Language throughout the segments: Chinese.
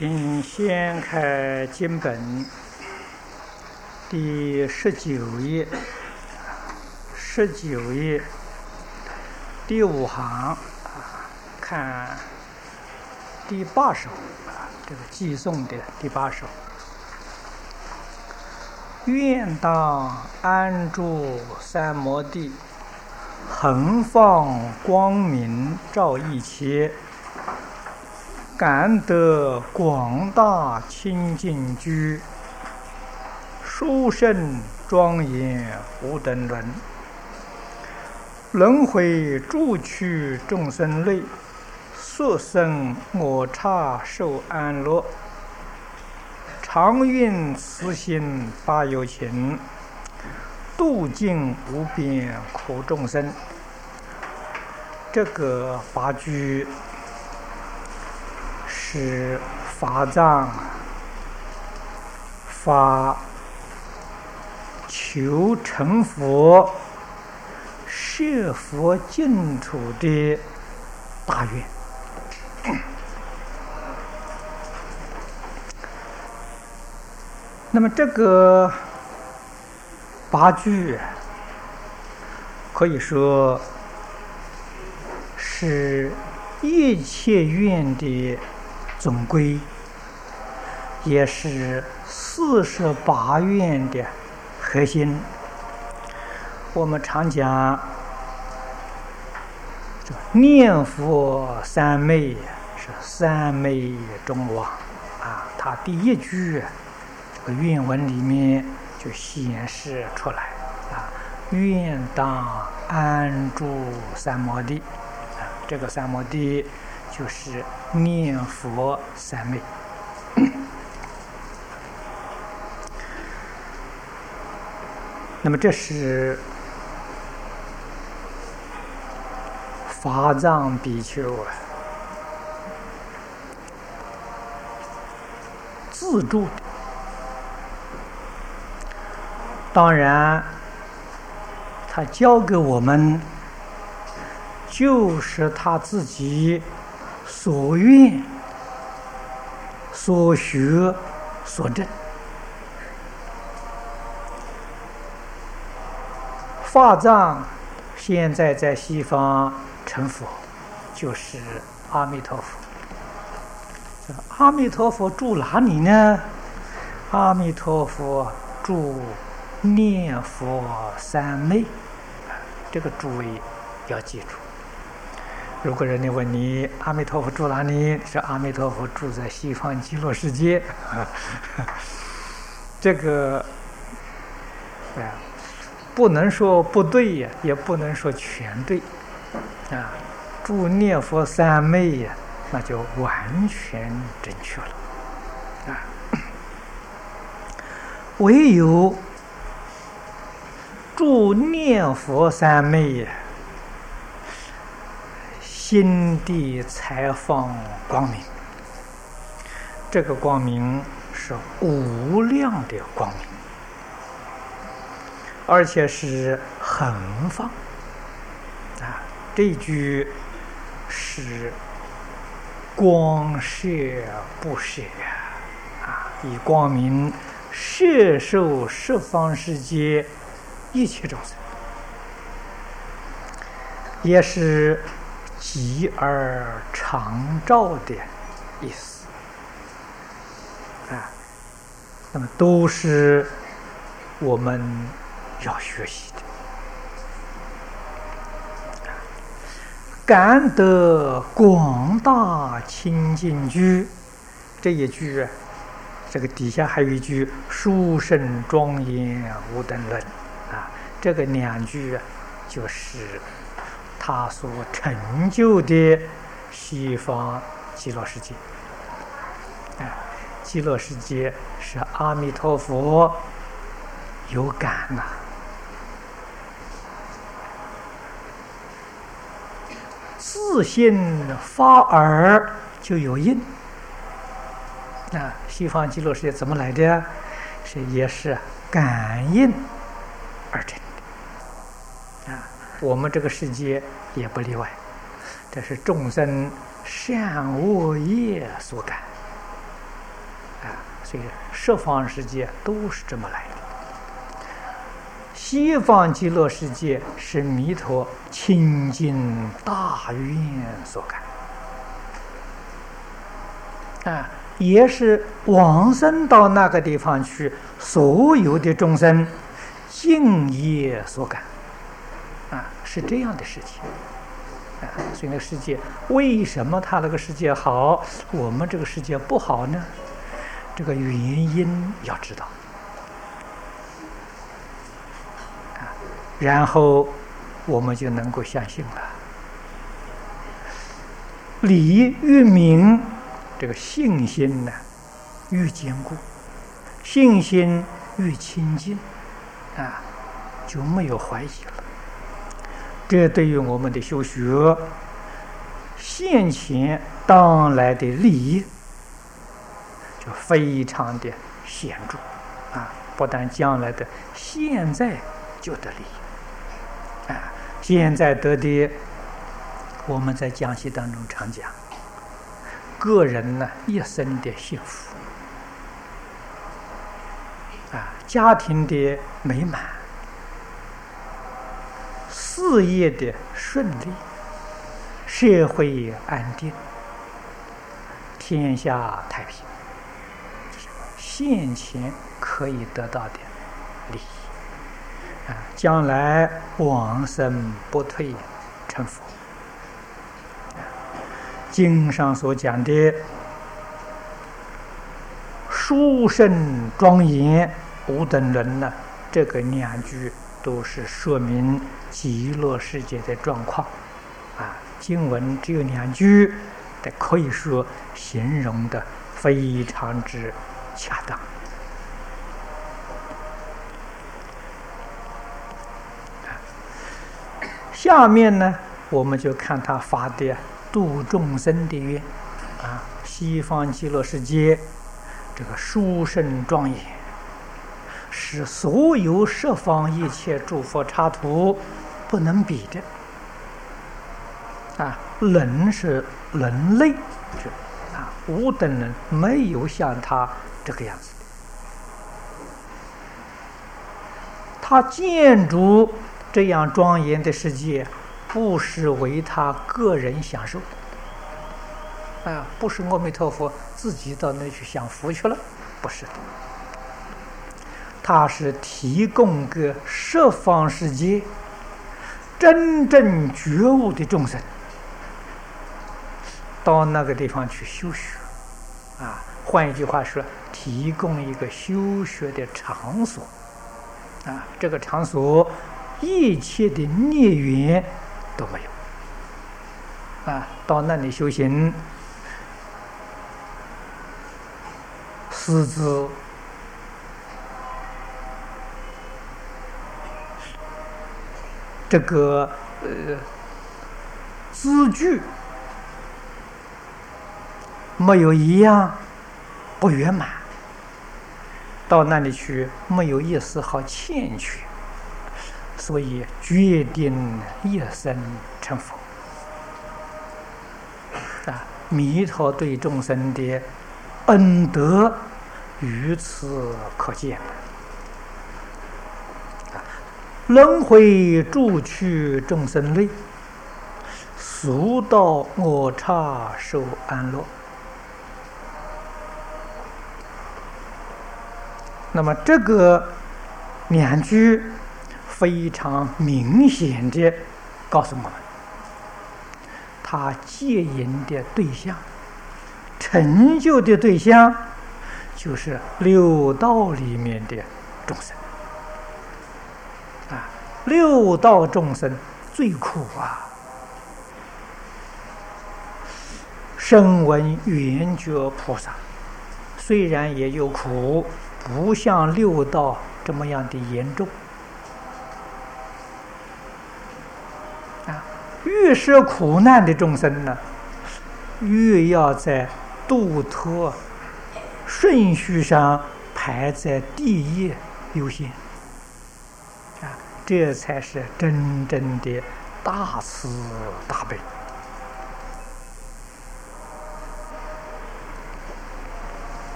请掀开经本第19页，19页第5行，看第8首，这个寄送的第8首。愿当安住三摩地，恒放光明照一切。感得广大清净居，殊胜庄严无等伦。轮回诸趣众生类，速生我刹受安乐。常愿慈心发有情，度尽无边苦众生。这个8句是法藏发求成佛、摄佛净土的大愿。那么这个8句可以说是一切愿的总归，也是48愿的核心。我们常讲念佛三昧是三昧中王啊，它第一句这个愿文里面就显示出来啊，愿当安住三摩地啊，这个三摩地就是念佛三昧。那么这是法藏比丘自助的，当然他教给我们就是他自己所愿、所学、所证。法藏现在在西方成佛，就是阿弥陀佛。阿弥陀佛住哪里呢？阿弥陀佛住念佛三昧，这个诸位要记住。如果人家问你阿弥陀佛住哪里，是阿弥陀佛住在西方极乐世界啊。这个不能说不对呀，也不能说全对啊。住念佛三昧呀，那就完全正确了啊。唯有住念佛三昧，心地才放光明。这个光明是无量的光明，而且是恒放啊。这一句是光摄不摄啊，以光明摄受十方世界一切众生，也是极而常照的意思啊。那么都是我们要学习的。感得广大清净居，这一句这个底下还有一句殊胜庄严无等伦啊，这个2句就是他所成就的西方极乐世界。极乐世界是阿弥陀佛有感呐，自信发耳就有应啊。西方极乐世界怎么来的？也是感应而成的啊。我们这个世界也不例外，这是众生善恶业所感所以十方世界都是这么来的。西方极乐世界是弥陀清净大愿所感，也是往生到那个地方去，所有的众生敬业所感，是这样的世界。所以那个世界，为什么他那个世界好，我们这个世界不好呢？这个原因要知道。然后我们就能够相信了。理越明，这个信心呢越坚固，信心越清净，就没有怀疑了。这对于我们的修学，现前当来的利益就非常的显著不但将来的，现在就得利益。现在得的，我们在讲习当中常讲，个人呢一生的幸福，家庭的美满，事业的顺利，社会安定，天下太平，现前可以得到的利益。将来往生不退成佛。经上所讲的殊胜庄严无等伦呢，这个两句都是说明极乐世界的状况经文只有两句，但可以说形容的非常之恰当。下面呢，我们就看他发的度众生的愿西方极乐世界这个殊胜庄严，是所有十方一切诸佛刹土不能比的人是人类无等人没有像他这个样子的。他建筑这样庄严的世界，不是为他个人享受不是阿弥陀佛自己到那去享福去了，不是的。他是提供给十方世界真正觉悟的众生，到那个地方去修学换一句话说，提供一个修学的场所这个场所一切的孽缘都没有到那里修行，师资这个字句没有一样不圆满，到那里去没有一丝毫欠缺，所以决定一生成佛弥陀对众生的恩德于此可见轮回住去众生类，俗道我刹受安乐。那么这个两句非常明显的告诉我们，他戒引的对象，成就的对象，就是六道里面的众生六道众生最苦声闻缘觉菩萨虽然也有苦，不像六道这么样的严重越是苦难的众生呢，越要在度脱顺序上排在第一优先这才是真正的大慈大悲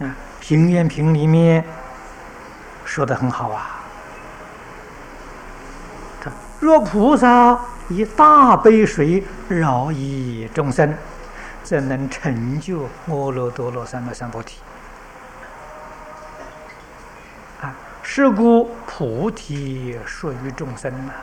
行愿品里面说得很好啊。若菩萨以大悲水饶益众生，则能成就阿耨多罗三藐三菩提。是故菩提属于众生啊。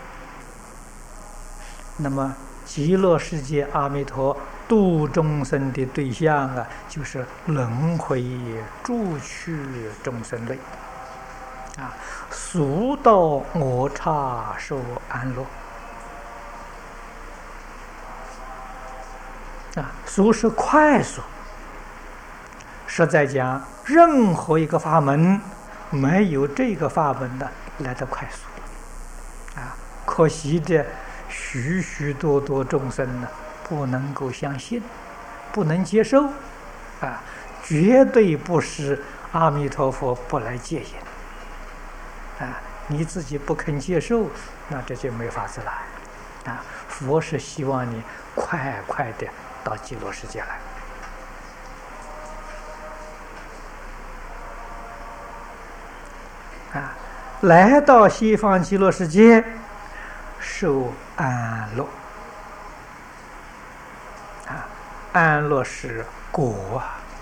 那么极乐世界阿弥陀度众生的对象啊，就是轮回诸趣众生类速到我刹受安乐速是快速。实在讲，任何一个法门没有这个法门的来得快速可惜的许许多多众生呢，不能够相信，不能接受绝对不是阿弥陀佛不来接引你自己不肯接受，那这就没法子了佛是希望你快快的到极乐世界来来到西方极乐世界受安乐安乐是果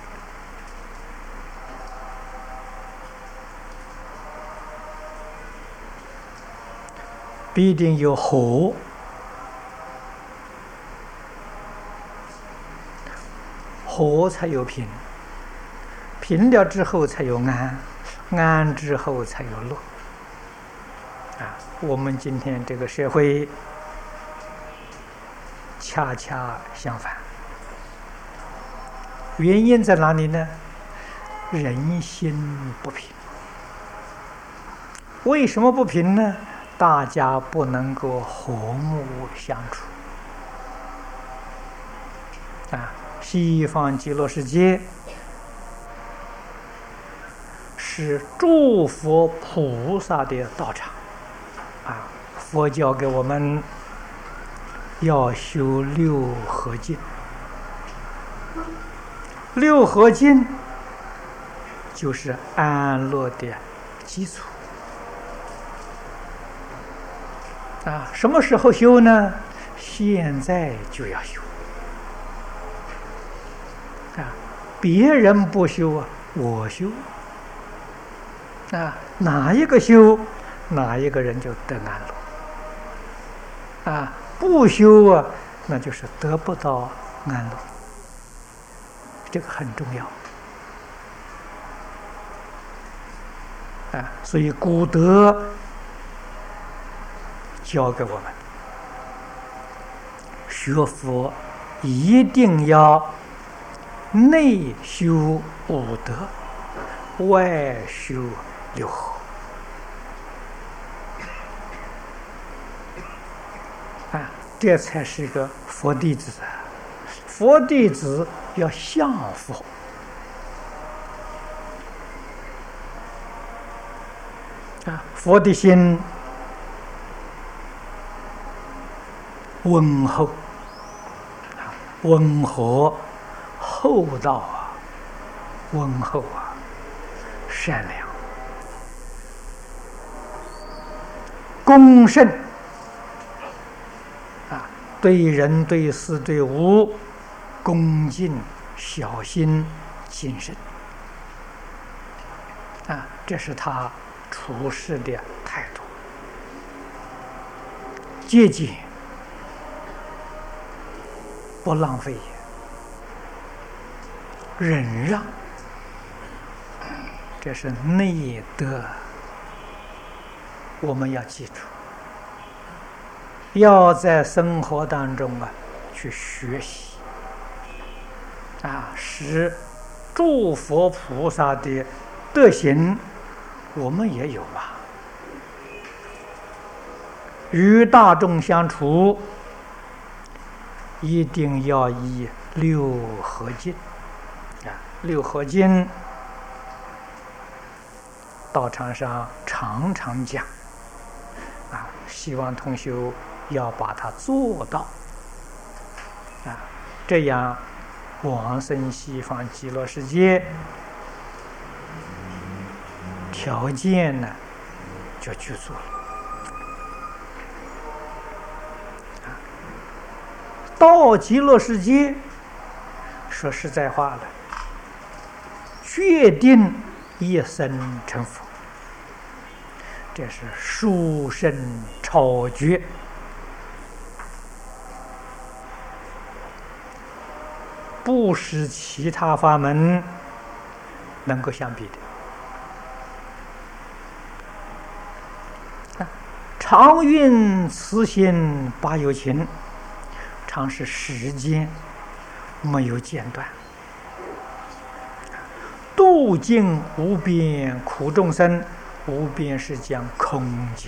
必定有和，和才有平，平了之后才有安，安之后才有乐我们今天这个社会恰恰相反，原因在哪里呢？人心不平。为什么不平呢？大家不能够和睦相处西方极乐世界是诸佛菩萨的道场佛教给我们要修六合敬，六合敬就是安乐的基础什么时候修呢？现在就要修别人不修我修哪一个修，哪一个人就得安乐不修那就是得不到安乐，这个很重要所以古德教给我们，学佛一定要内修五德，外修六合这才是个佛弟子佛弟子要像佛佛的心温厚温和厚道温厚善良恭慎对人对事对物恭敬小心谨慎这是他处事的态度。节俭不浪费，忍让这是内德，我们要记住，要在生活当中去学习使诸佛菩萨的德行我们也有与大众相处一定要以六合敬六合敬道场上常常讲希望同修要把它做到这样往生西方极乐世界条件呢就具足了。到极乐世界，说实在话了，决定一生成佛，这是殊胜超绝，不是其他法门能够相比的。常运慈心八有情，常是时间没有间断，度尽无边苦众生。无边是讲空寂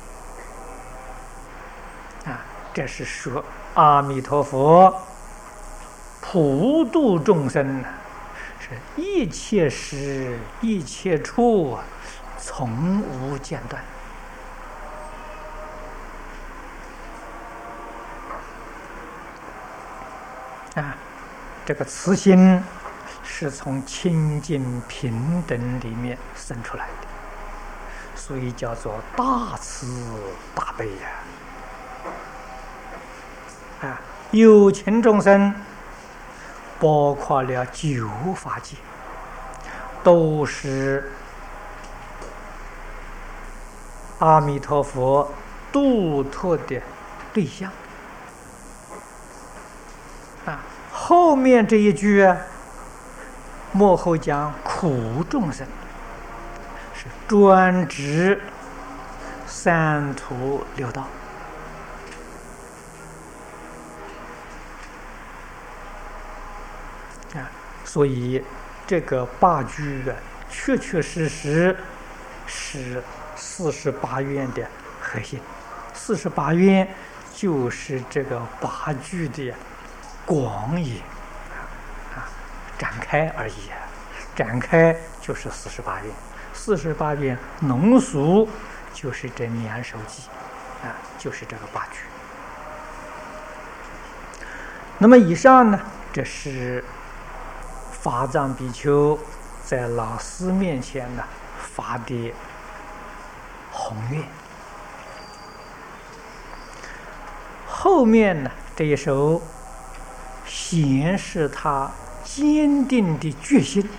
这是说阿弥陀佛普度众生是一切时一切处从无间断。这个慈心是从清净平等里面生出来的，所以叫做大慈大悲有情众生包括了九法界，都是阿弥陀佛度脱的对象后面这一句末后讲苦众生，是专指三途六道所以这个八句确确实实是48愿的核心。48愿就是这个八句的广义展开而已展开就是48愿，48愿浓缩就是这2首偈就是这个八句。那么以上呢，这是法藏比丘在老师面前呢发的宏愿。后面呢这一首显示他坚定的决心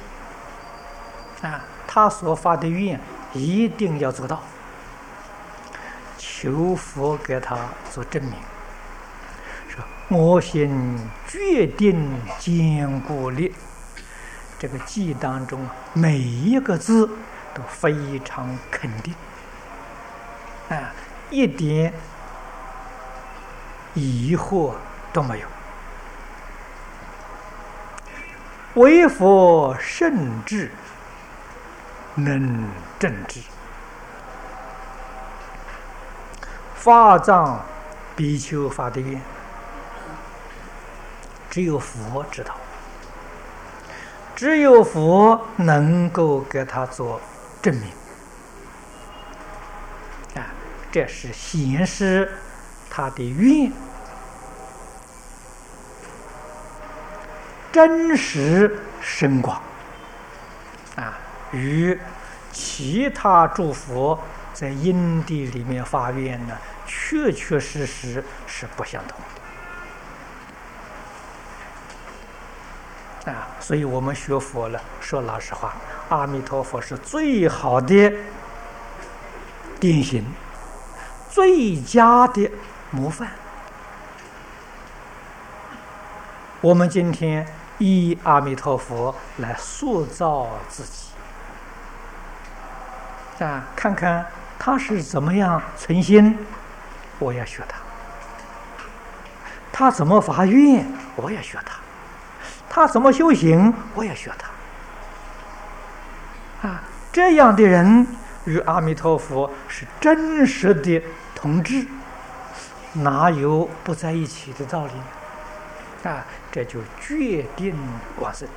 他所发的愿一定要做到，求佛给他做证明，说我心决定坚固力。这个偈当中每一个字都非常肯定一点疑惑都没有。唯佛圣智能正知，法藏比丘发的愿只有佛知道，只有佛能够给他做证明这是显示他的愿真实深广与其他诸佛在因地里面发愿呢，确确实实是不相同的所以我们学佛了，说老实话，阿弥陀佛是最好的典型，最佳的模范。我们今天以阿弥陀佛来塑造自己看看他是怎么样存心，我要学他；他怎么发愿，我要学他；他怎么修行，我要学他这样的人与阿弥陀佛是真实的同志，哪有不在一起的道理这就决定往生。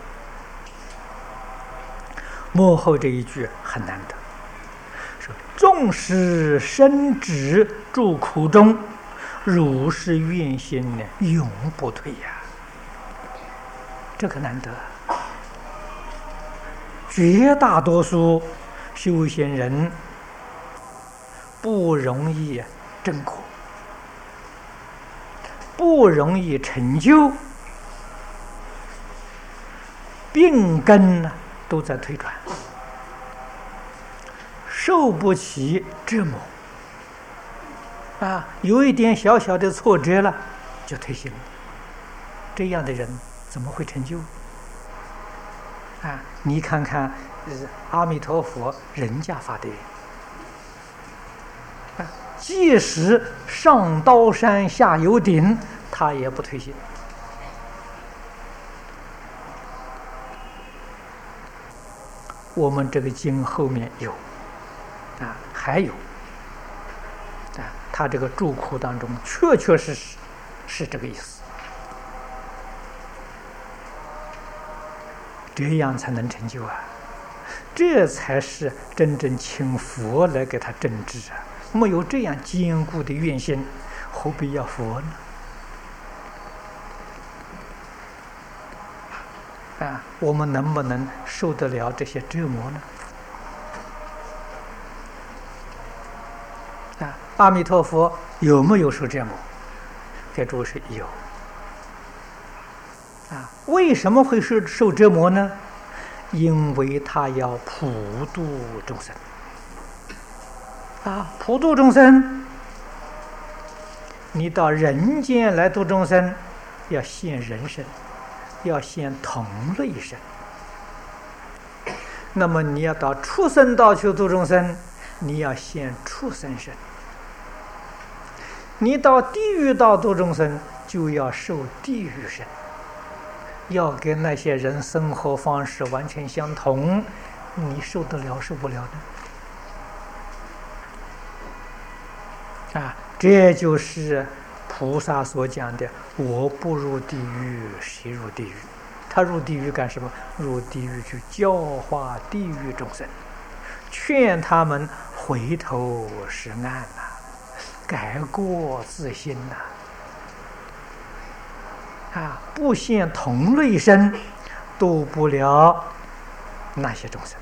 幕后这一句很难得，说纵使身止住苦中，如是愿心呢永不退这个难得。绝大多数修行人不容易正果，不容易成就，病根都在退转，受不起折磨有一点小小的挫折了就退心了。这样的人怎么会成就你看看阿弥陀佛人家发的愿即使上刀山下油鼎，他也不退心。我们这个经后面有还有他这个注库当中确确实实是这个意思，这样才能成就这才是真正请佛来给他正治没有这样坚固的愿心，何必要佛呢？我们能不能受得了这些折磨呢？阿弥陀佛有没有受折磨？给诸位是有为什么会受折磨呢？因为他要普度众生普度众生，你到人间来度众生，要现人身，要现同类身。那么你要到畜生道去度众生，你要现畜生身。你到地狱道度众生，就要受地狱身，要跟那些人生活方式完全相同，你受得了受不了呢？这就是菩萨所讲的我不入地狱谁入地狱。他入地狱干什么？入地狱去教化地狱众生，劝他们回头是岸改过自新不现同类身，度不了那些众生。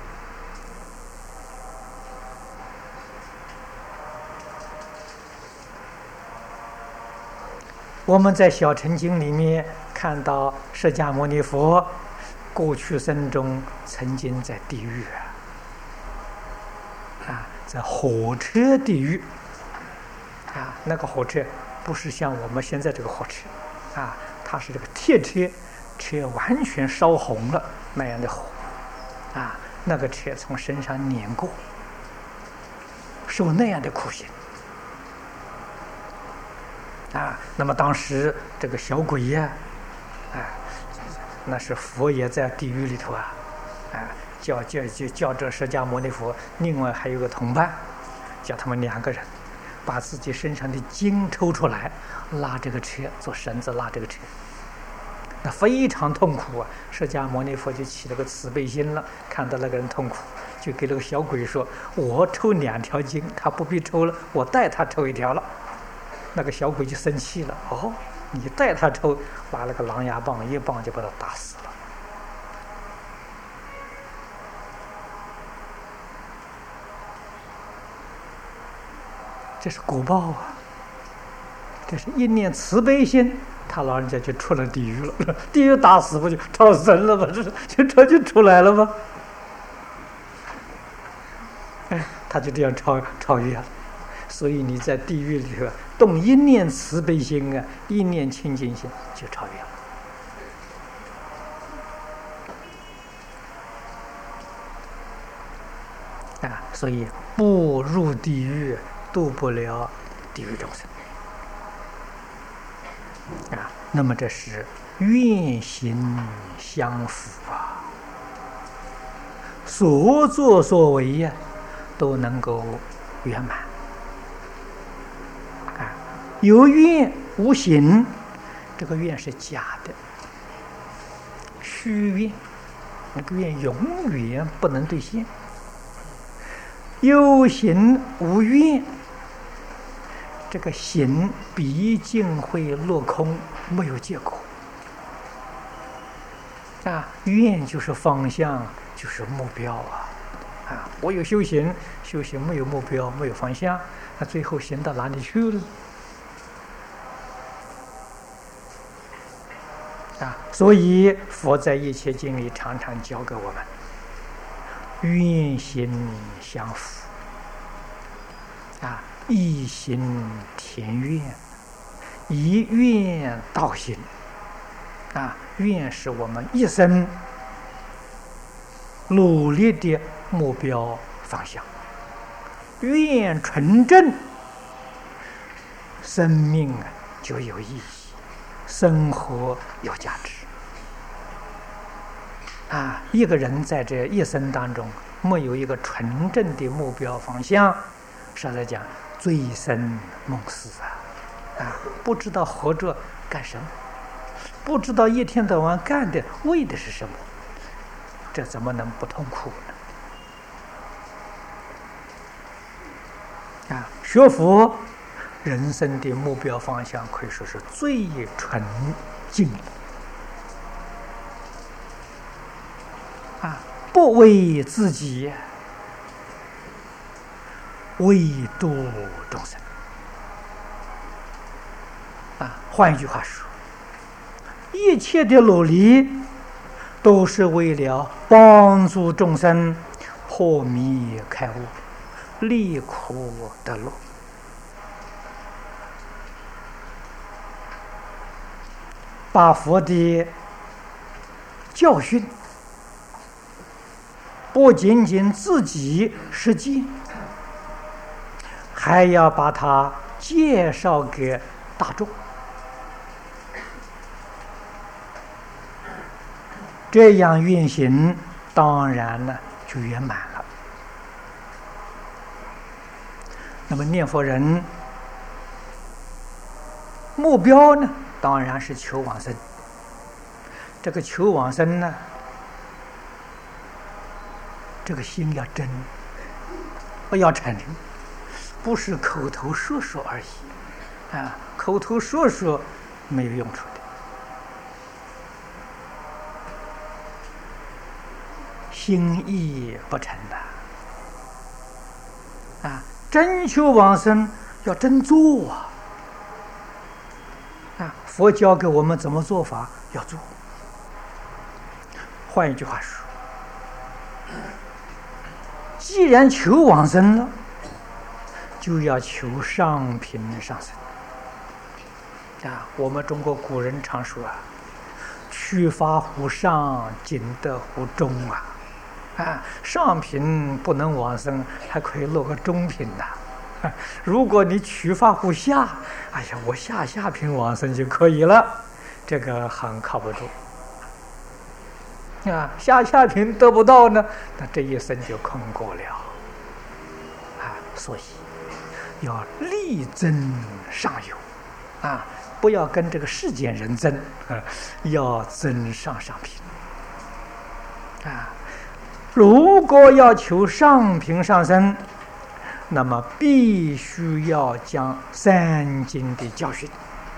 我们在小乘经里面看到释迦牟尼佛过去生中曾经在地狱在火车地狱那个火车不是像我们现在这个火车它是这个铁车，车完全烧红了那样的火那个车从身上碾过，受那样的苦刑那么当时这个小鬼那是佛爷在地狱里头叫这释迦牟尼佛，另外还有个同伴，叫他们2个人把自己身上的筋抽出来，拉这个车，做绳子拉这个车，那非常痛苦释迦牟尼佛就起了个慈悲心了，看到那个人痛苦，就给那个小鬼说：“我抽2条筋，他不必抽了，我代他抽1条了。”那个小鬼就生气了，你带他抽，拿了个狼牙棒，一棒就把他打死了。这是果报这是一念慈悲心，他老人家就出了地狱了。地狱打死不就超生了吗？这就出来了吗？他就这样超越了。所以你在地狱里头动一念慈悲心一念清净心就超越了所以不入地狱度不了地狱众生那么这是愿行相符所作所为都能够圆满有愿无行，这个愿是假的，虚愿，那个愿永远不能兑现。有行无愿，这个行毕竟会落空，没有结果。愿就是方向，就是目标我有修行，修行没有目标，没有方向，那最后行到哪里去了？所以佛在一切经里常常教给我们：愿行相符，一心田愿，一愿道行。愿是我们一生努力的目标方向。愿纯正，生命就有意义，生活有价值。一个人在这一生当中没有一个纯正的目标方向，实在讲醉生梦死不知道活着干什么，不知道一天到晚干的为的是什么，这怎么能不痛苦呢？学佛人生的目标方向可以说是最纯净不为自己，为度众生换一句话说，一切的努力都是为了帮助众生破迷开悟，离苦得乐。把佛的教训不仅仅自己实践，还要把它介绍给大众，这样愿行当然呢就圆满了。那么念佛人目标呢，当然是求往生。这个求往生呢，这个心要真，要诚，不是口头说说而已口头说说没有用处的。心意不诚真求往生要真做佛教给我们怎么做法，要做。换一句话说，既然求往生了，就要求上品上生我们中国古人常说取法乎上，仅得乎中上品不能往生，还可以落个中品如果你取法乎下，我下品往生就可以了，这个很靠不住下品得不到呢，那这一生就空过了所以要力争上游不要跟这个世间人争要争上品如果要求上品上生，那么必须要将三经的教训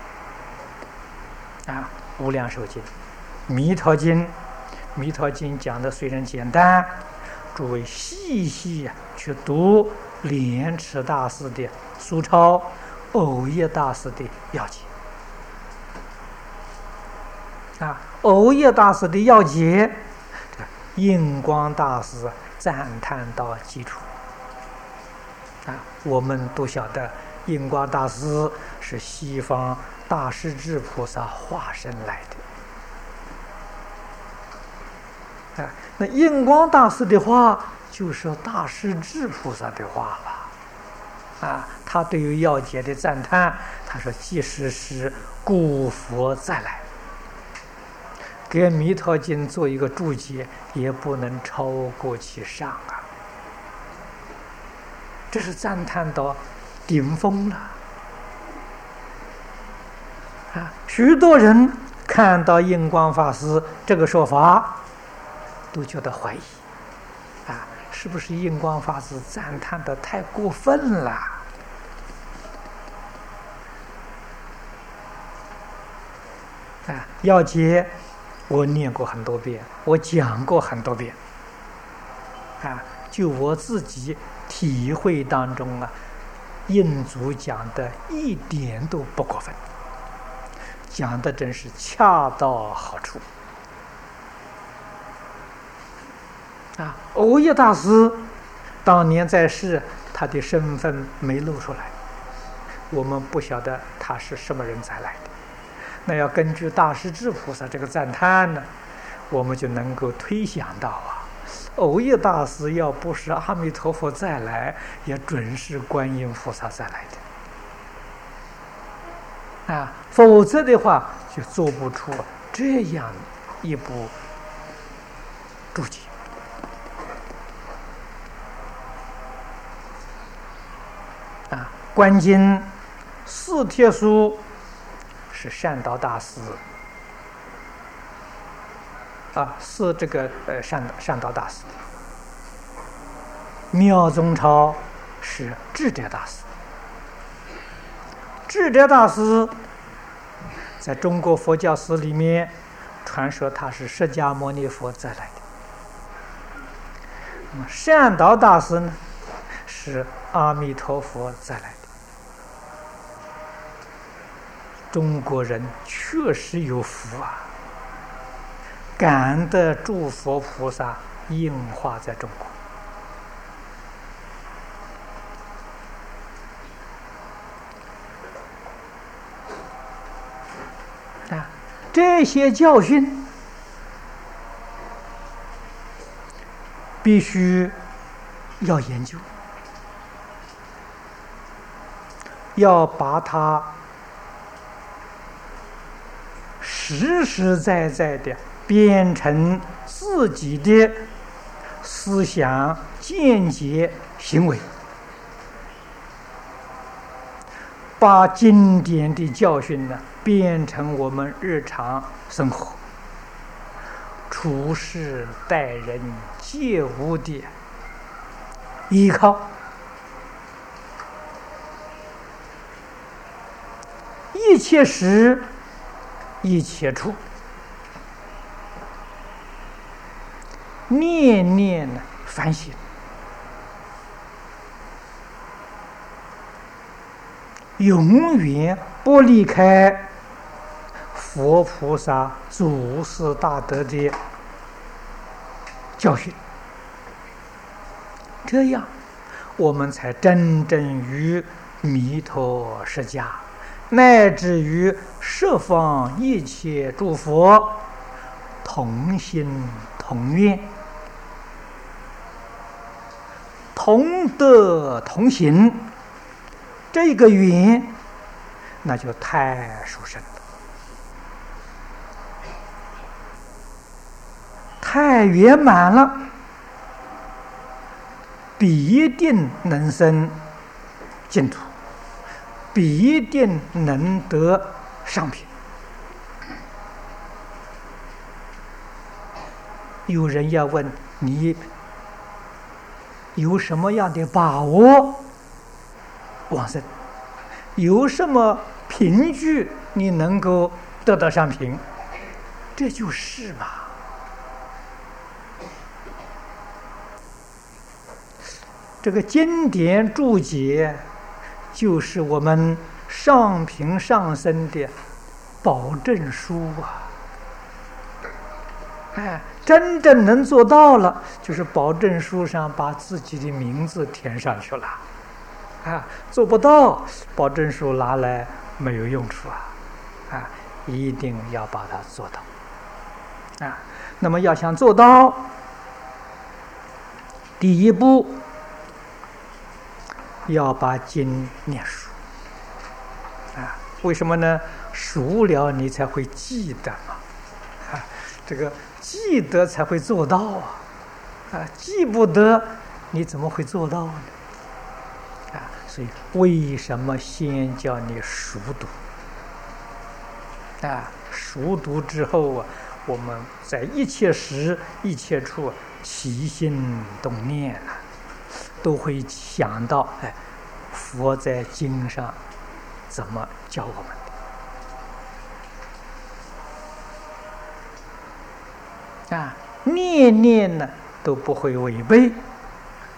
无量寿经、弥陀经讲的虽然简单，诸位细细去读莲池大师的疏钞、藕益大师的要解藕益大师的要解，印光大师赞叹到基础我们都晓得印光大师是西方大势至菩萨化身来的那印光大师的话就是大势至菩萨的话了他对于要解的赞叹，他说即使是故佛再来给弥陀经做一个注解，也不能超过其上这是赞叹到顶峰了许多人看到印光法师这个说法都觉得怀疑是不是印光法师赞叹的太过分了要解我念过很多遍，我讲过很多遍就我自己体会当中啊，印祖讲的一点都不过分，讲的真是恰到好处。蕅益大师当年在世，他的身份没露出来，我们不晓得他是什么人才来的。那要根据大势至菩萨这个赞叹呢，我们就能够推想到啊，蕅益大师要不是阿弥陀佛再来，也准是观音菩萨再来的否则的话就做不出这样一部注解。观经四帖书是善导大师是这个善导大师，妙宗钞是智者大师。智者大师在中国佛教史里面传说他是释迦牟尼佛再来的。那么善导大师呢，是阿弥陀佛再来的。中国人确实有福啊，感得诸佛菩萨应化在中国这些教训必须要研究，要把它实实在在的变成自己的思想、见解、行为，把经典的教训呢变成我们日常生活处事待人接物的依靠。一切时一切处，念念反省，永远不离开佛菩萨祖师大德的教训，这样我们才真正与弥陀释迦乃至于十方一切诸佛同心同愿，同德同行，这个缘那就太殊胜了，太圆满了，必定能生净土，必定能得上品。有人要问你有什么样的把握往生，有什么凭据你能够得到上品？这就是嘛。这个经典注解就是我们上品上生的保证书真正能做到了，就是保证书上把自己的名字填上去了做不到，保证书拿来没有用处一定要把它做到那么要想做到，第一步要把经念熟为什么呢？熟了你才会记得嘛这个记得才会做到记不得你怎么会做到呢所以为什么先叫你熟读熟读之后我们在一切时一切处起心动念都会想到佛在经上怎么教我们的念念呢都不会违背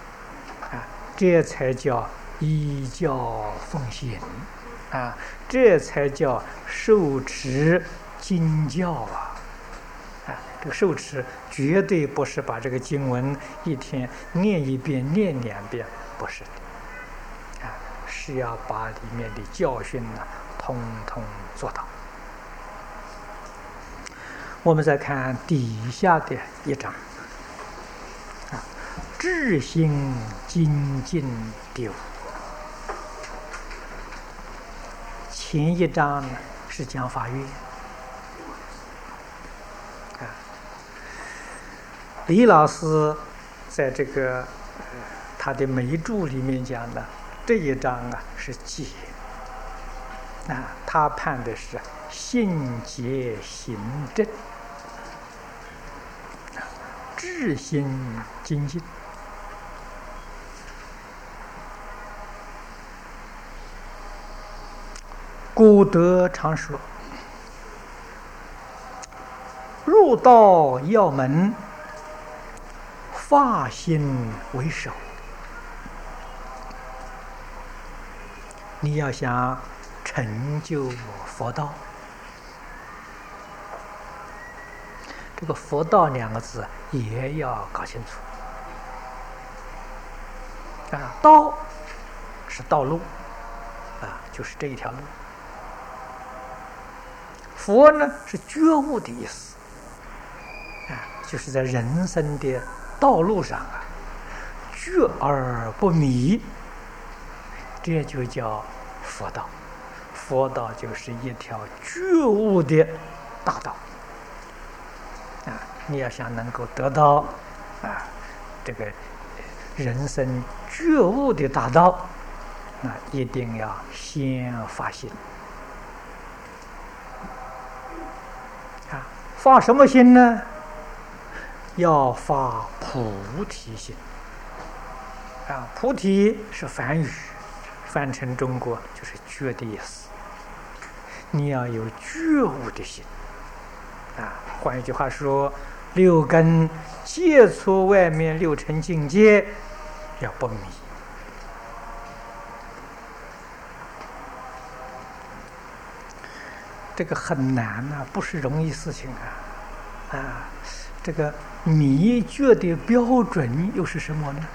这才叫依教奉行啊，这才叫受持经教啊！啊，这个受持绝对不是把这个经文一天念一遍、念2遍，不是的，啊，是要把里面的教训呢，通通做到。我们再看底下的一章，啊，智心精进第5。前一章呢是讲法院，啊，李老师在这个他的眉注里面讲的这一章啊是戒，啊，他判的是信解行正，智心精进。古德常说：“入道要门，发心为首。”你要想成就佛道，这个“佛道”2个字也要搞清楚。啊，道是道路，啊，就是这一条路。佛呢是觉悟的意思，啊，就是在人生的道路上啊，觉而不迷，这就叫佛道。佛道就是一条觉悟的大道，啊，你要想能够得到啊这个人生觉悟的大道，那一定要先发心。发什么心呢？要发菩提心。啊，菩提是梵语，翻成中国就是觉的意思。你要有觉悟的心。啊，换一句话说，6根接触外面6尘境界，要不迷。这个很难呐，不是容易事情啊！啊，这个迷觉的标准又是什么呢？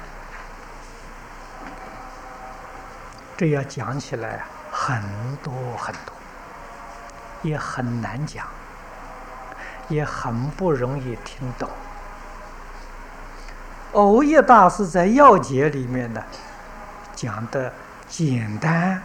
这要讲起来很多很多，也很难讲，也很不容易听懂。藕益大师在要解里面呢，讲的简单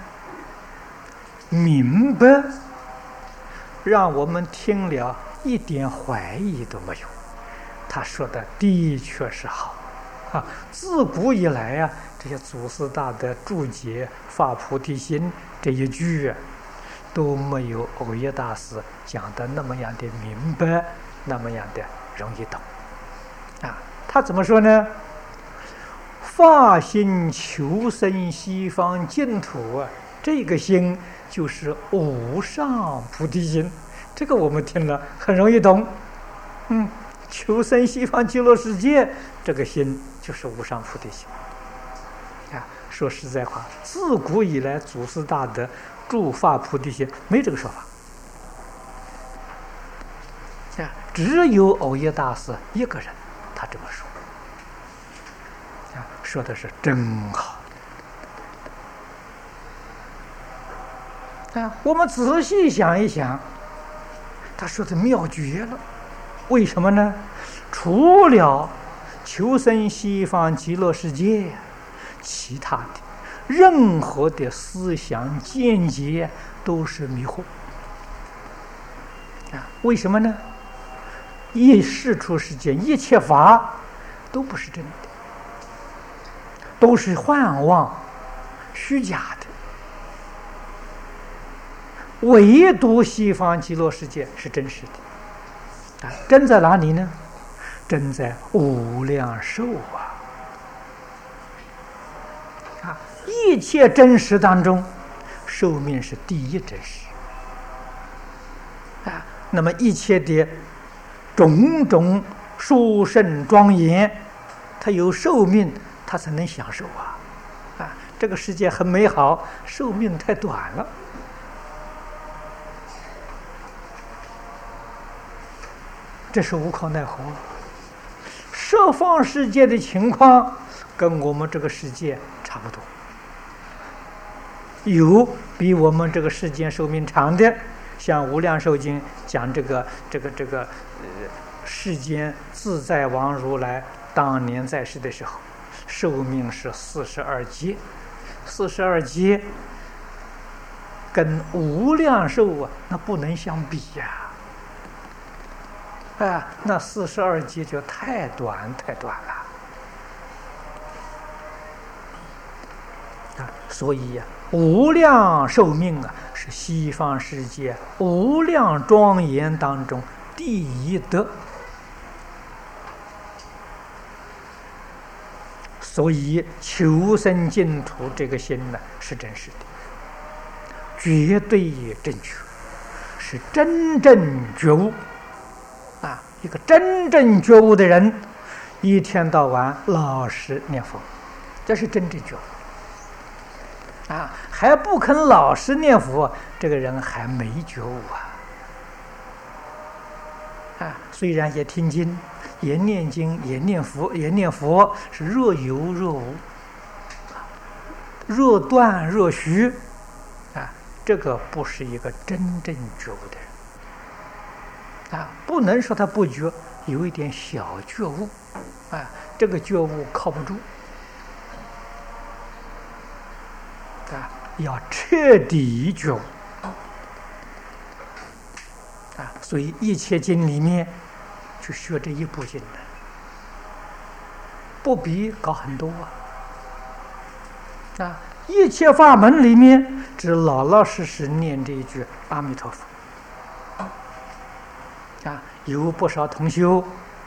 明白，让我们听了一点怀疑都没有。他说的的确是好啊！自古以来呀，这些祖师大德注解发菩提心这一句都没有藕益大师讲的那么样的明白，那么样的容易懂啊！他怎么说呢？发心求生西方净土啊，这个心就是无上菩提心，这个我们听了很容易懂。求生西方极乐世界，这个心就是无上菩提心。啊，说实在话，自古以来祖师大德诸发菩提心没这个说法。啊，只有藕益大师一个人，他这么说。啊，说的是真好。啊，我们仔细想一想，他说的妙绝了。为什么呢？除了求生西方极乐世界，其他的任何的思想见解都是迷惑。啊，为什么呢？一世出世间，一切法都不是真的，都是幻妄、虚假的。唯独西方极乐世界是真实的。啊，真在哪里呢？真在无量寿啊！啊，一切真实当中，寿命是第一真实。啊，那么一切的种种殊胜庄严，它有寿命，它才能享受啊！ 这个世界很美好，寿命太短了。这是无可奈何。十方世界的情况跟我们这个世界差不多，有比我们这个世间寿命长的，像《无量寿经》讲这个世间自在王如来当年在世的时候，寿命是42劫，42劫跟无量寿啊，那不能相比呀！那42劫就太短了所以呀，无量寿命啊，是西方世界无量庄严当中第一德。所以求生净土这个心呢，是真实的，绝对正确，是真正觉悟一个真正觉悟的人，一天到晚老实念佛，这是真正觉悟还不肯老实念佛，这个人还没觉悟虽然也听经，也念经，也念佛，是若有若无，若断若虚这个不是一个真正觉悟的人不能说他不觉，有一点小觉悟这个觉悟靠不住要彻底觉悟所以一切经里面去学这一部经的，不比搞很多一切法门里面只老老实实念这一句阿弥陀佛有不少同修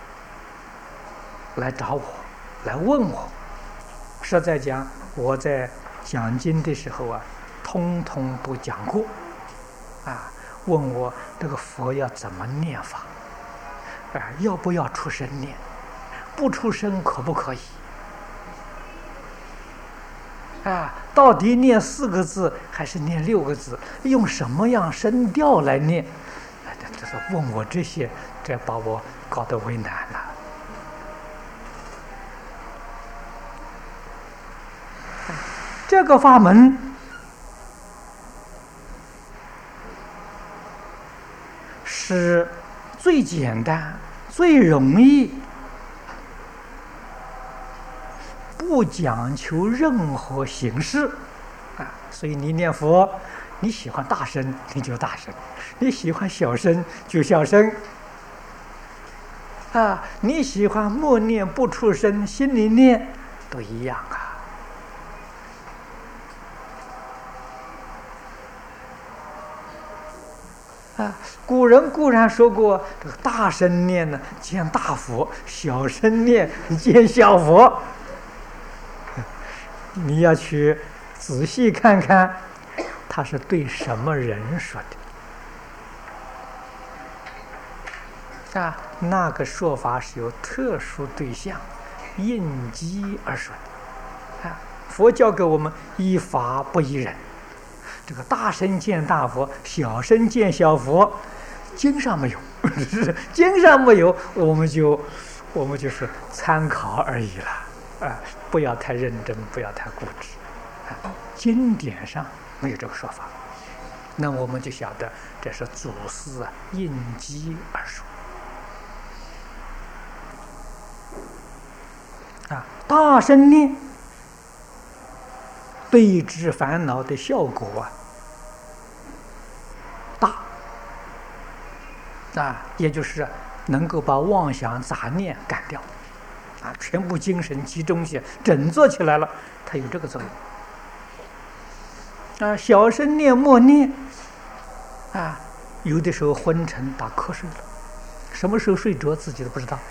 来找我，来问我，实在讲我在讲经的时候通通都讲过问我这个佛要怎么念法要不要出声念，不出声可不可以到底念4个字还是念6个字，用什么样声调来念这是问我这些，这把我搞得为难了这个法门是最简单最容易，不讲求任何形式所以你念佛，你喜欢大声你就大声，你喜欢小声就小声你喜欢默念不出声，心里念都一样古人固然说过，这个大声念呢见大佛，小声念见小佛你要去仔细看看他是对什么人说的那个说法是有特殊对象应机而说的佛教给我们依法不依人，这个大声见大佛，小声见小佛，经上没有经上没有，我们就是参考而已了不要太认真，不要太固执经典上没有这个说法，那我们就晓得这是祖师应机而说大声念对治烦恼的效果大也就是能够把妄想杂念赶掉全部精神集中起来，整坐起来了，它有这个作用小声念默念有的时候昏沉打瞌睡了，什么时候睡着自己都不知道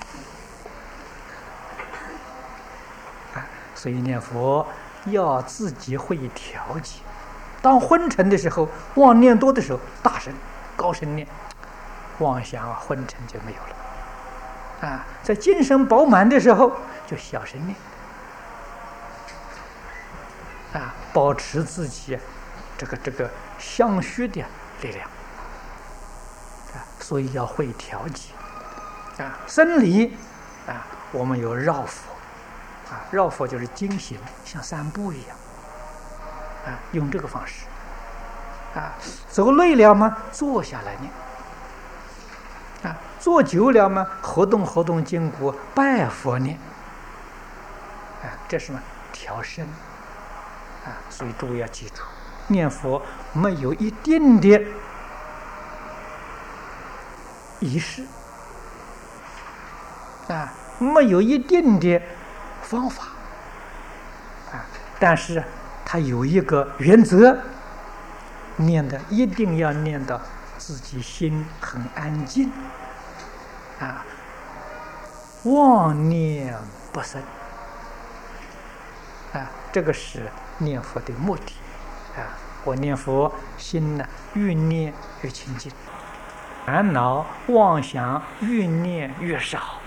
所以念佛要自己会调节，当昏沉的时候，妄念多的时候大声高声念，妄想昏沉就没有了在精神饱满的时候就小声念保持自己这个相续的力量所以要会调节生理我们有绕佛绕佛就是经行，像散步一样用这个方式走累了嘛，坐下来念坐久了嘛，活动筋骨，拜佛念这是什么？调身所以诸位要记住，念佛没有一定的仪式没有一定的方法但是它有一个原则，念的一定要念到自己心很安静妄念不生这个是念佛的目的我念佛心呢越念越清净，烦恼妄想越念越少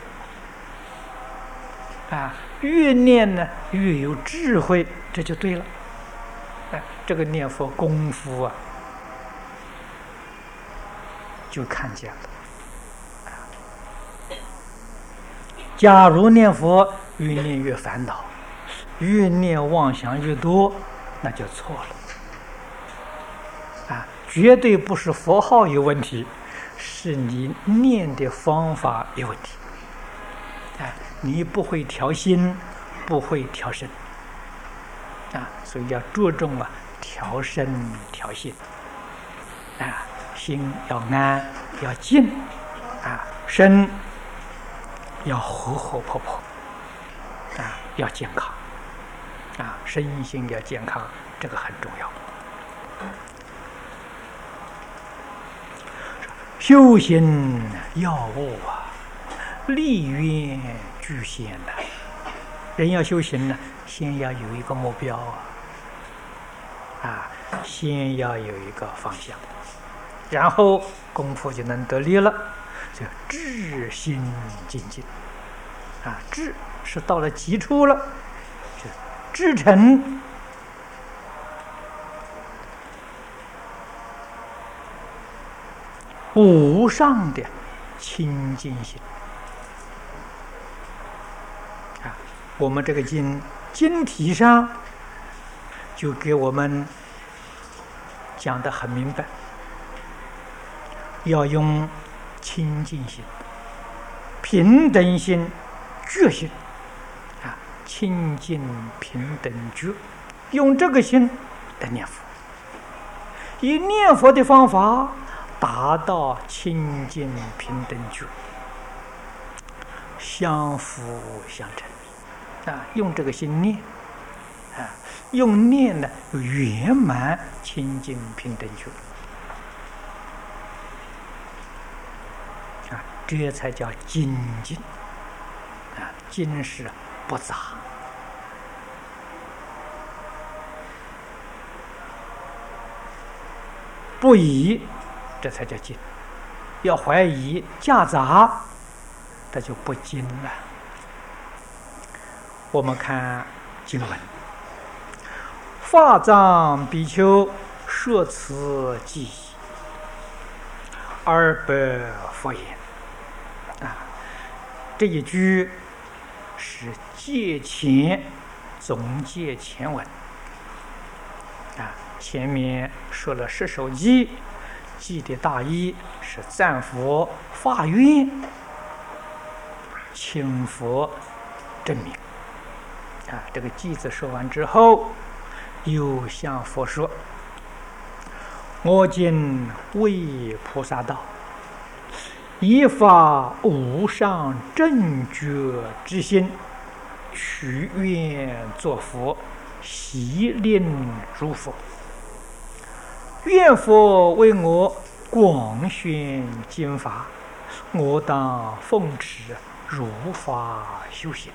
越念呢越有智慧，这就对了这个念佛功夫就看见了假如念佛越念越烦恼，越念妄想越多，那就错了绝对不是佛号有问题，是你念的方法有问题你不会调心，不会调身所以要着重调身调心心要安要静身要活活泼泼要健康身心要健康，这个很重要。修行要务立愿具现人要修行呢，先要有一个目标先要有一个方向，然后功夫就能得力了，就至心精进至是到了极处了，就至诚无上的清净心我们这个经题上就给我们讲得很明白，要用清净心、平等心、觉心清净平等觉，用这个心来念佛，以念佛的方法达到清净平等觉，相辅相成用这个心念用念呢圆满清净平等觉这才叫精进精是不杂不疑，这才叫精。要怀疑夹杂，这就不精了。我们看经文，法藏比丘说此偈200佛言这一句是戒前总结前文前面说了10首偈，偈的大意是赞佛发愿，请佛证明这个偈子说完之后，又向佛说：我今为菩萨道，依发无上正觉之心，许愿作佛，悉令诸佛。愿佛为我广宣经法，我当奉持如法修行，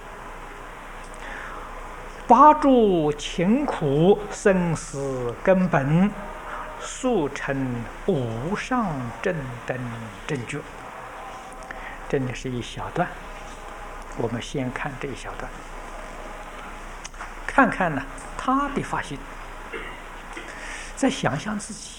拔除勤苦生死根本，速成无上正等正觉。这里是一小段，我们先看这一小段， 看看呢他的发心，再想想自己，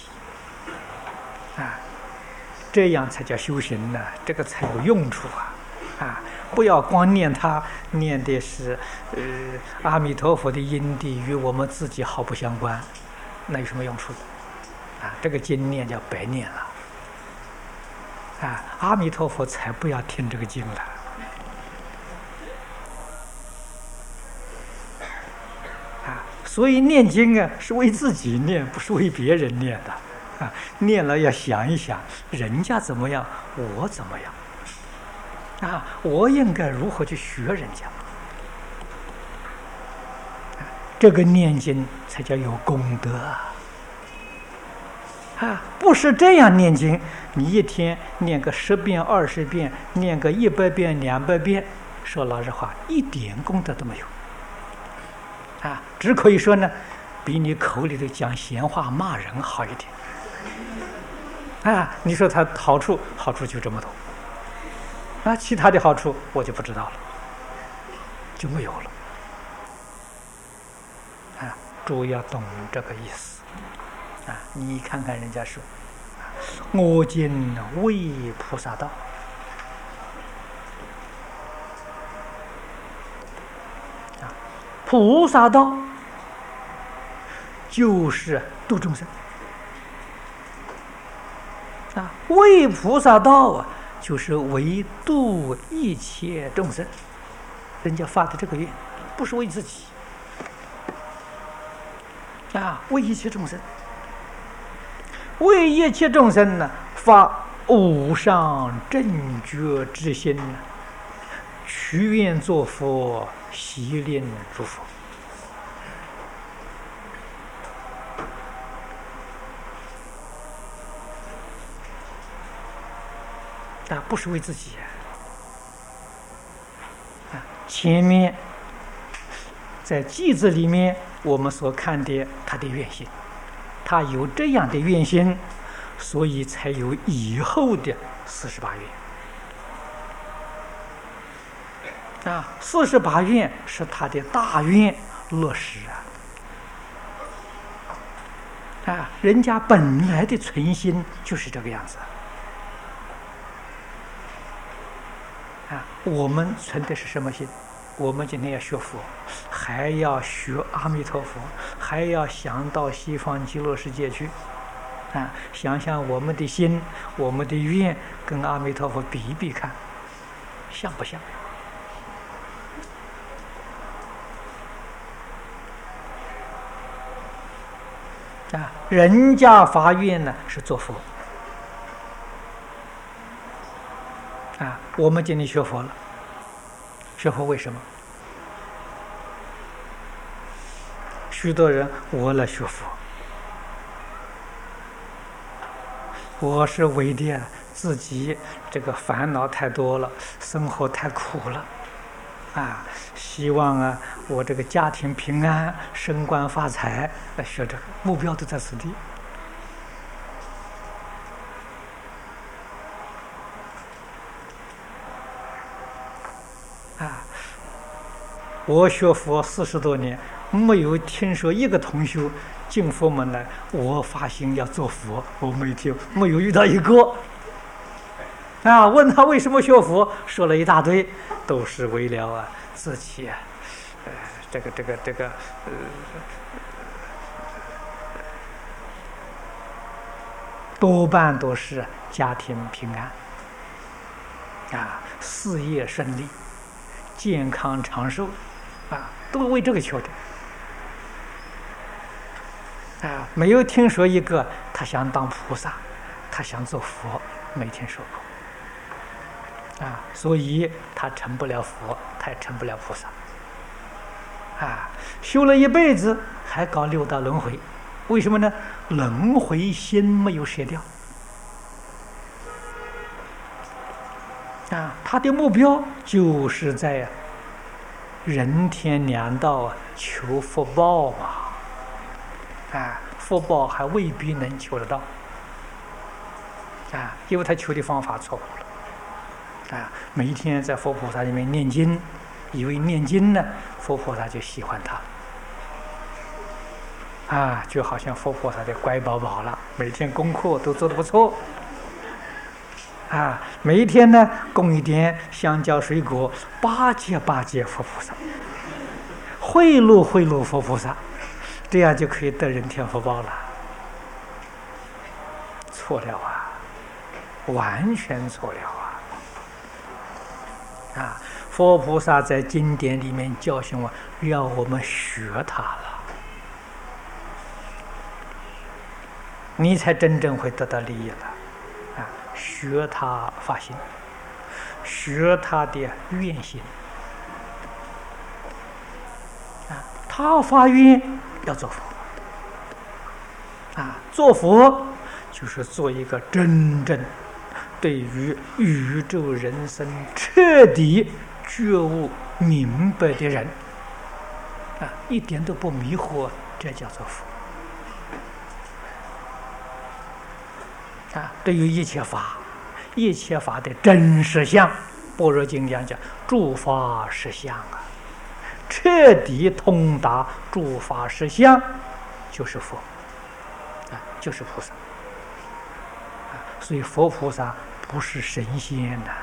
这样才叫修行呢，这个才有用处不要光念他，念的是阿弥陀佛的因地与我们自己毫不相关，那有什么用处的？这个经念叫白念了。阿弥陀佛才不要听这个经了。所以念经是为自己念，不是为别人念的。念了要想一想，人家怎么样，我怎么样。我应该如何去学人家？这个念经才叫有功德不是这样念经，你一天念个10遍、20遍，念个100遍、200遍，说老实话，一点功德都没有只可以说呢，比你口里头讲闲话骂人好一点你说它好处就这么多其他的好处我就不知道了，就没有了注意要懂这个意思你看看人家说我今为菩萨道菩萨道就是度众生为菩萨道就是为度一切众生，人家发的这个愿不是为自己为一切众生，为一切众生呢发无上正觉之心，许愿作佛，习练诸佛不是为自己前面在偈子里面我们所看的他的愿心，他有这样的愿心，所以才有以后的48愿48愿是他的大愿落实人家本来的存心就是这个样子我们存的是什么心？我们今天要学佛，还要学阿弥陀佛，还要想到西方极乐世界去想想我们的心，我们的愿跟阿弥陀佛比一比看，像不像人家发愿呢是做佛我们今天学佛了，学佛为什么？许多人我来学佛，我是为的自己这个烦恼太多了，生活太苦了希望我这个家庭平安，升官发财，来学这个目标都在此地我学佛40多年，没有听说一个同学进佛门来，我发心要做佛，我没有遇到一个问他为什么学佛，说了一大堆，都是为了自己这个多半都是家庭平安事业顺利，健康长寿都为这个求的没有听说一个他想当菩萨，他想做佛，没听说过所以他成不了佛，他也成不了菩萨修了一辈子还搞6道轮回，为什么呢？轮回心没有舍掉他的目标就是在人天2道求福报嘛福报还未必能求得到因为他求的方法错误了每一天在佛菩萨里面念经，以为念经呢佛菩萨就喜欢他啊，就好像佛菩萨的乖宝宝了，每天功课都做得不错。啊，每一天呢供一点香蕉水果，巴结巴结佛菩萨，贿赂贿赂佛菩萨，这样就可以得人天福报了。错了啊，完全错了啊！啊，佛菩萨在经典里面教训我，要我们学他了，你才真正会得到利益了。啊，学他发心，学他的愿心。啊，他发愿要做佛。啊，做佛就是做一个真正对于宇宙人生彻底觉悟明白的人。啊，一点都不迷惑，这叫做佛。啊，对于一切法的真实相，般若经讲诸法实相啊，彻底通达诸法实相，就是佛，啊，就是菩萨。啊，所以佛菩萨不是神仙呐，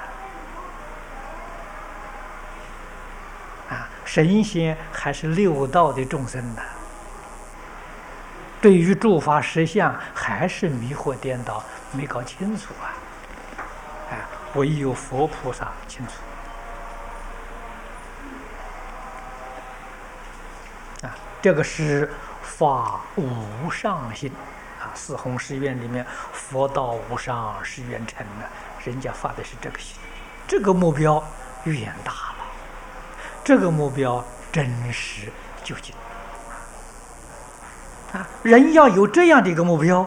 啊，神仙还是六道的众生呐。对于诸法实相还是迷惑颠倒，没搞清楚啊！哎，唯有佛菩萨清楚。啊，这个是发无上心啊！四弘誓愿里面，佛道无上誓愿成呢，人家发的是这个心，这个目标远大了，这个目标真实究竟。啊，人要有这样的一个目标，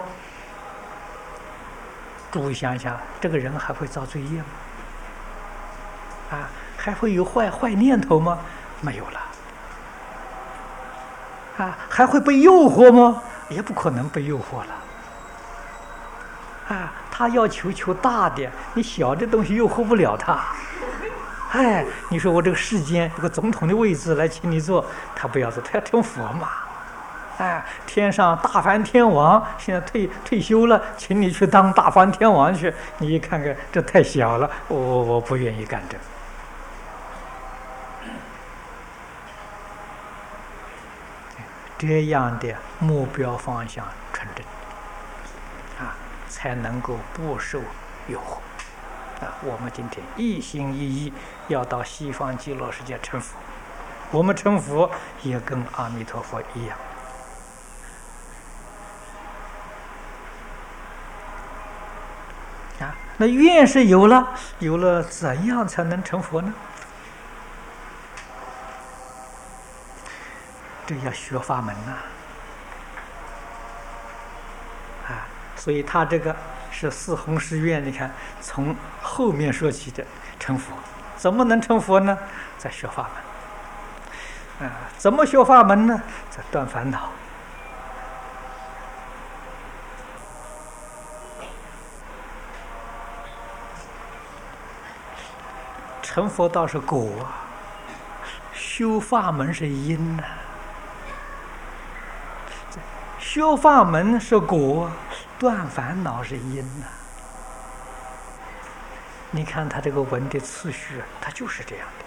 诸位想想，这个人还会造罪业吗？啊，还会有坏念头吗？没有了。啊，还会被诱惑吗？也不可能被诱惑了。啊，他要求大的，你小的东西诱惑不了他。哎，你说我这个世间这个总统的位置来请你做，他不要做，他要成佛嘛。哎，天上大梵天王现在退休了，请你去当大梵天王去。你一看看，这太小了，我不愿意干这个。这样的目标方向纯正，啊，才能够不受诱惑。啊，我们今天一心一意要到西方极乐世界成佛，我们成佛也跟阿弥陀佛一样。啊，那愿是有了，怎样才能成佛呢？这要学法门呐！啊，所以他这个是四弘誓愿，你看从后面说起的成佛，怎么能成佛呢？在学法门。啊，怎么学法门呢？在断烦恼。成佛道是果，修法门是因呐。修法门是果，断烦恼是因呐。你看他这个文的次序，它就是这样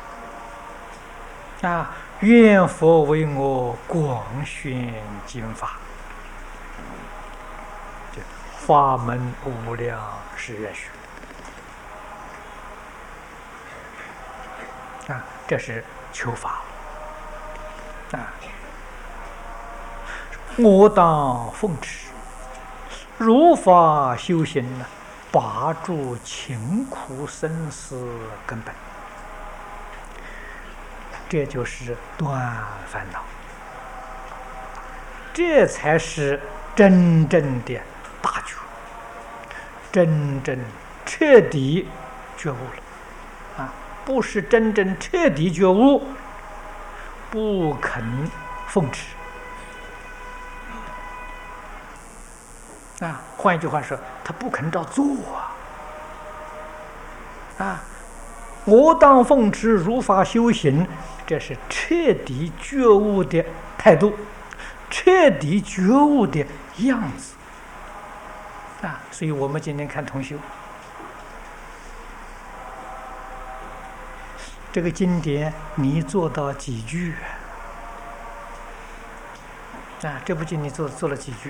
的。啊，愿佛为我广宣经法，这法门无量誓愿学。啊，这是求法。啊，我当奉持，如法修行呢，拔除勤苦生死根本。这就是断烦恼，这才是真正的大觉，真正彻底觉悟了。啊，不是真正彻底觉悟，不肯奉持。啊，换一句话说，他不肯照做啊！我当奉持，如法修行，这是彻底觉悟的态度， 彻底觉悟的样子啊！所以我们今天看同修这个经典，你做到几句啊？这部经你做了几句？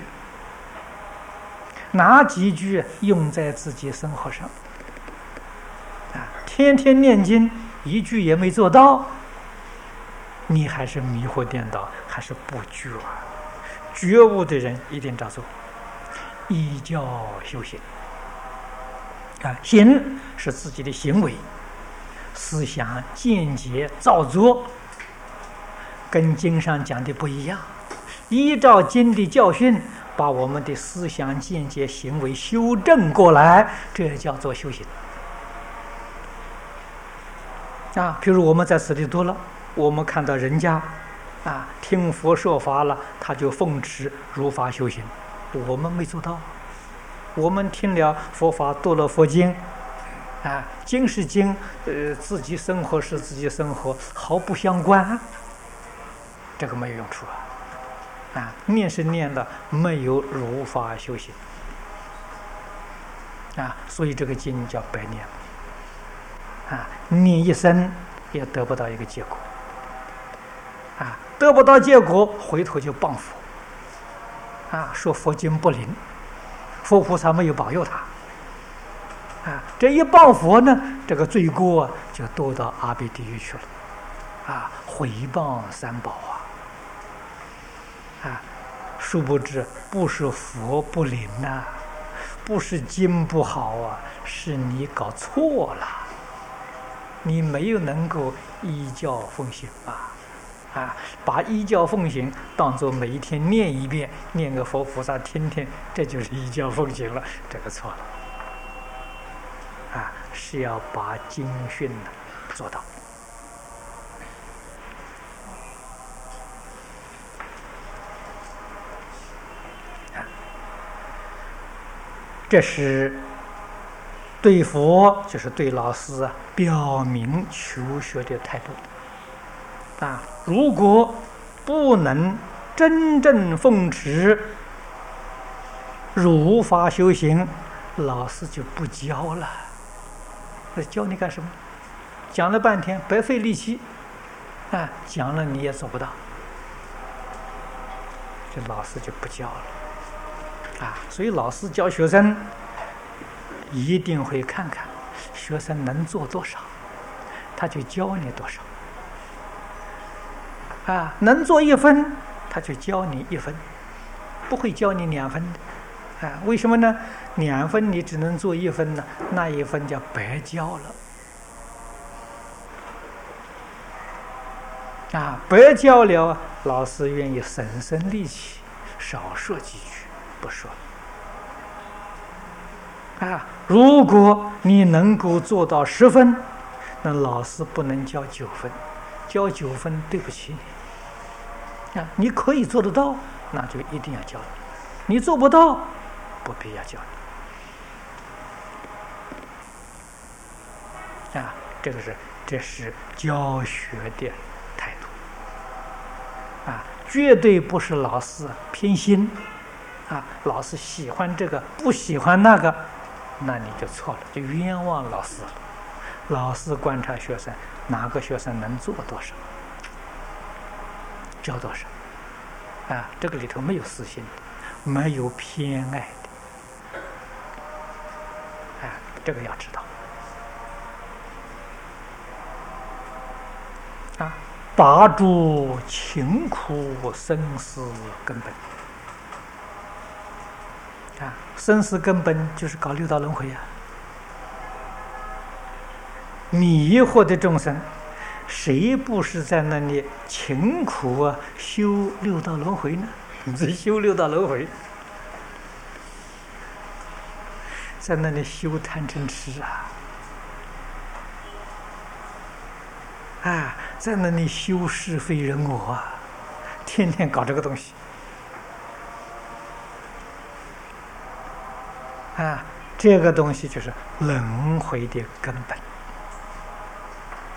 哪几句用在自己生活上？啊，天天念经，一句也没做到，你还是迷惑颠倒，还是不觉啊？觉悟的人一定照做，依教修行。啊，行是自己的行为、思想、见解、造作，跟经上讲的不一样。依照经的教训，把我们的思想、见解、行为修正过来，这叫做修行。啊，譬如我们在此地读了，我们看到人家啊听佛说法了，他就奉持如法修行，我们没做到。我们听了佛法，读了佛经，啊，经是经，自己生活是自己生活，毫不相关，这个没有用处啊！念是念了，没有如法修行啊，所以这个经叫白念啊，念一生也得不到一个结果啊，得不到结果，回头就谤佛啊，说佛经不灵。佛菩萨没有保佑他，啊，这一谤佛呢，这个罪过啊就堕到阿鼻地狱去了，啊，毁谤三宝啊，殊不知不是佛不灵呐，不是经不好啊，是你搞错了，你没有能够依教奉行啊，把依教奉行当作每一天念一遍，念个佛菩萨听听，这就是依教奉行了，这个错了啊，是要把经训做到啊，这是对佛，就是对老师表明求学的态度啊，如果不能真正奉持如法修行，老师就不教了。那教你干什么？讲了半天白费力气啊，讲了你也做不到，这老师就不教了啊。所以老师教学生一定会看看学生能做多少，他就教你多少。啊，能做1分，他就教你1分，不会教你2分的，啊，为什么呢？2分你只能做1分呢，那1分叫白教了，啊，白教了，老师愿意省力气，少说几句，不说了，啊，如果你能够做到10分，那老师不能教9分，教9分对不起你。你可以做得到，那就一定要教你；你做不到，不必要教你。啊，这是教学的态度。啊，绝对不是老师偏心。啊，老师喜欢这个，不喜欢那个，那你就错了，就冤枉老师了。老师观察学生，哪个学生能做多少？教多少啊？这个里头没有私心的，没有偏爱的，啊，这个要知道啊，拔除勤苦生死根本啊，生死根本就是搞六道轮回啊，迷惑的众生。谁不是在那里勤苦啊修六道轮回呢？你这修六道轮回，在那里修贪嗔痴啊，在那里修是非人我啊，天天搞这个东西啊，这个东西就是轮回的根本。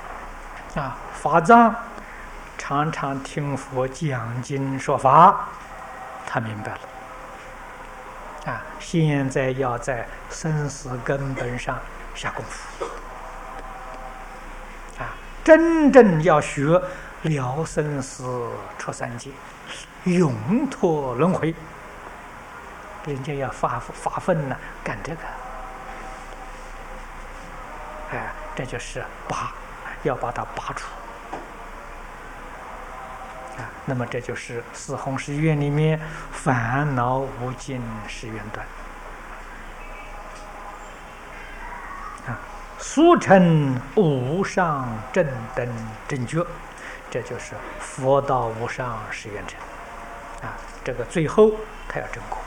啊，法藏常常听佛讲经说法， 他明白了。现在要在生死根本上下功夫，真正要学了生死出三界，永脱轮回。人家要发奋呢，干这个，这就是拔，要把它拔除。那么这就是四弘誓愿里面烦恼无尽誓愿断。俗称无上正等正觉，这就是佛道无上誓愿成。这个最后他要证果。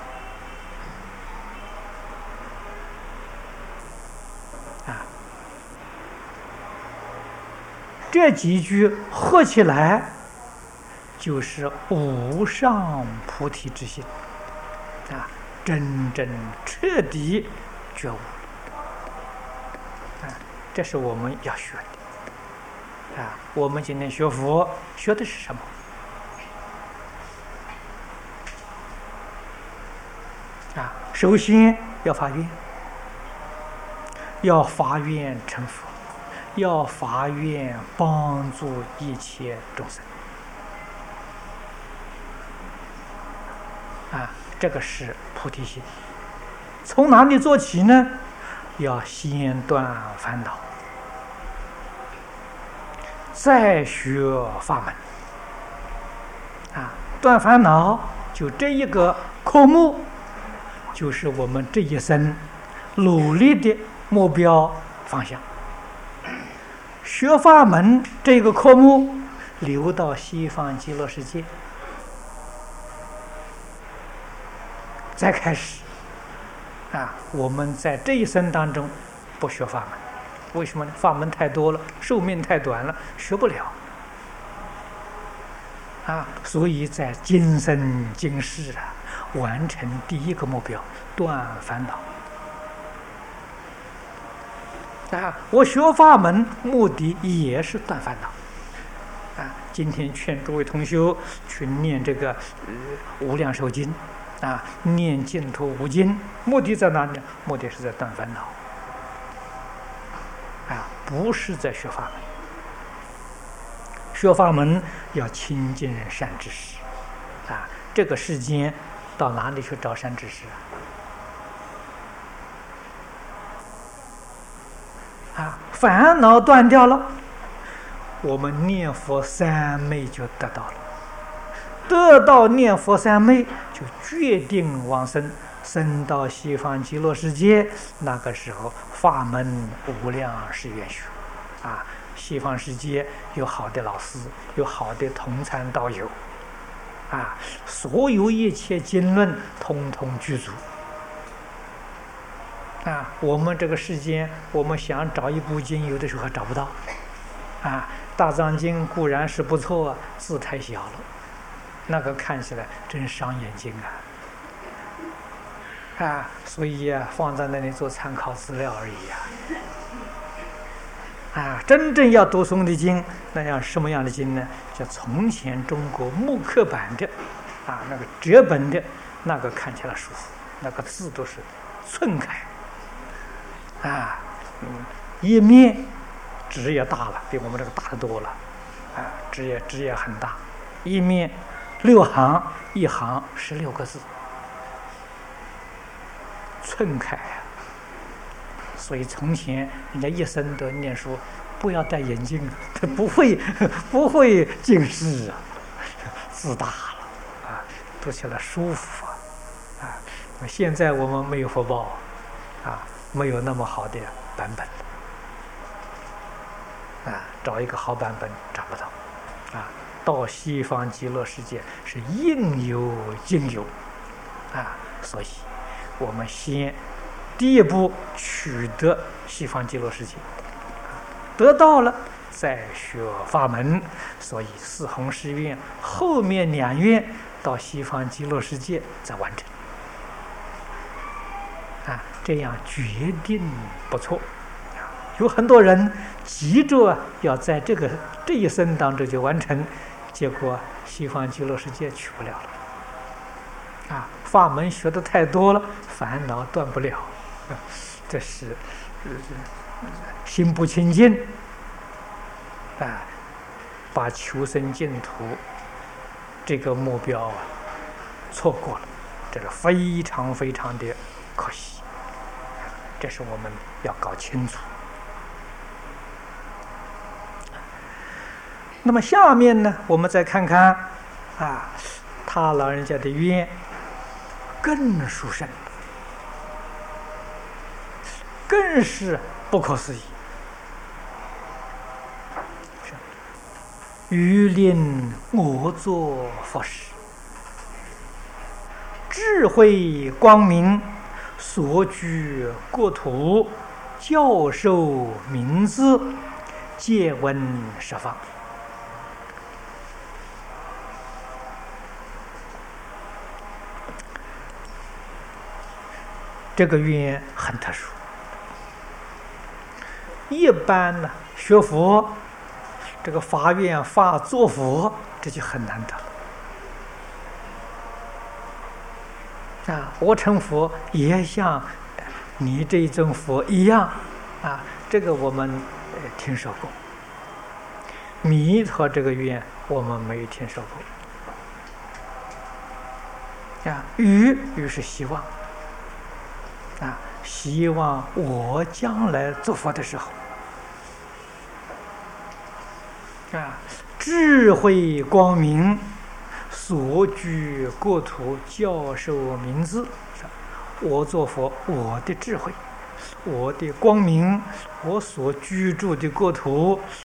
这几句合起来就是无上菩提之心，真正彻底觉悟。这是我们要学的。我们今天学佛学的是什么？首先要发愿，要发愿成佛，要发愿帮助一切众生。这个是菩提心。从哪里做起呢？要先断烦恼，再学法门。断烦恼就这一个科目，就是我们这一生努力的目标方向。学法门这个科目流到西方极乐世界，再开始我们在这一生当中不学法门，为什么呢？法门太多了，寿命太短了，学不了所以在今生今世完成第一个目标，断烦恼我学法门目的也是断烦恼今天劝诸位同修去念这个无量寿经念净土无尽，目的在哪里？目的是在断烦恼不是在学法门。学法门要亲近善知识这个世间到哪里去找善知识烦恼断掉了，我们念佛三昧就得到了。得到念佛三昧，就决定往生，生到西方极乐世界。那个时候法门无量誓愿学西方世界有好的老师，有好的同参道友所有一切经论通通具足我们这个世间，我们想找一部经，有的时候还找不到大藏经固然是不错字太小了，那个看起来真伤眼睛所以放在那里做参考资料而已真正要读诵的经，那样什么样的经呢？叫从前中国木刻版的那个折本的，那个看起来舒服，那个字都是寸开页面纸也大了，比我们这个大得多了纸也很大，页面6行，一行16个字，寸开所以从前人家一生都念书，不要戴眼镜，他不会近视字大了读起来舒服现在我们没有福报没有那么好的版本找一个好版本找不到到西方极乐世界是应有尽有所以我们先第一步取得西方极乐世界得到了再学法门，所以四弘誓愿后面2愿到西方极乐世界再完成这样决定不错有很多人急着要在这一生当中就完成，结果西方极乐世界去不了法门学的太多了，烦恼断不了，这是心不清净，把求生净土这个目标错过了，这是非常非常的可惜，这是我们要搞清楚。那么下面呢，我们再看看他老人家的愿更殊胜，更是不可思议。欲令我作佛事，智慧光明，所居国土，教授名字，借闻十方。这个愿很特殊，一般呢学佛，这个发愿发做佛，这就很难得我成佛也像你这一尊佛一样这个我们听说过。弥陀这个愿我们没有听说过欲是希望希望我将来做佛的时候智慧光明，所居国土，教授名字。我做佛，我的智慧，我的光明，我所居住的国土，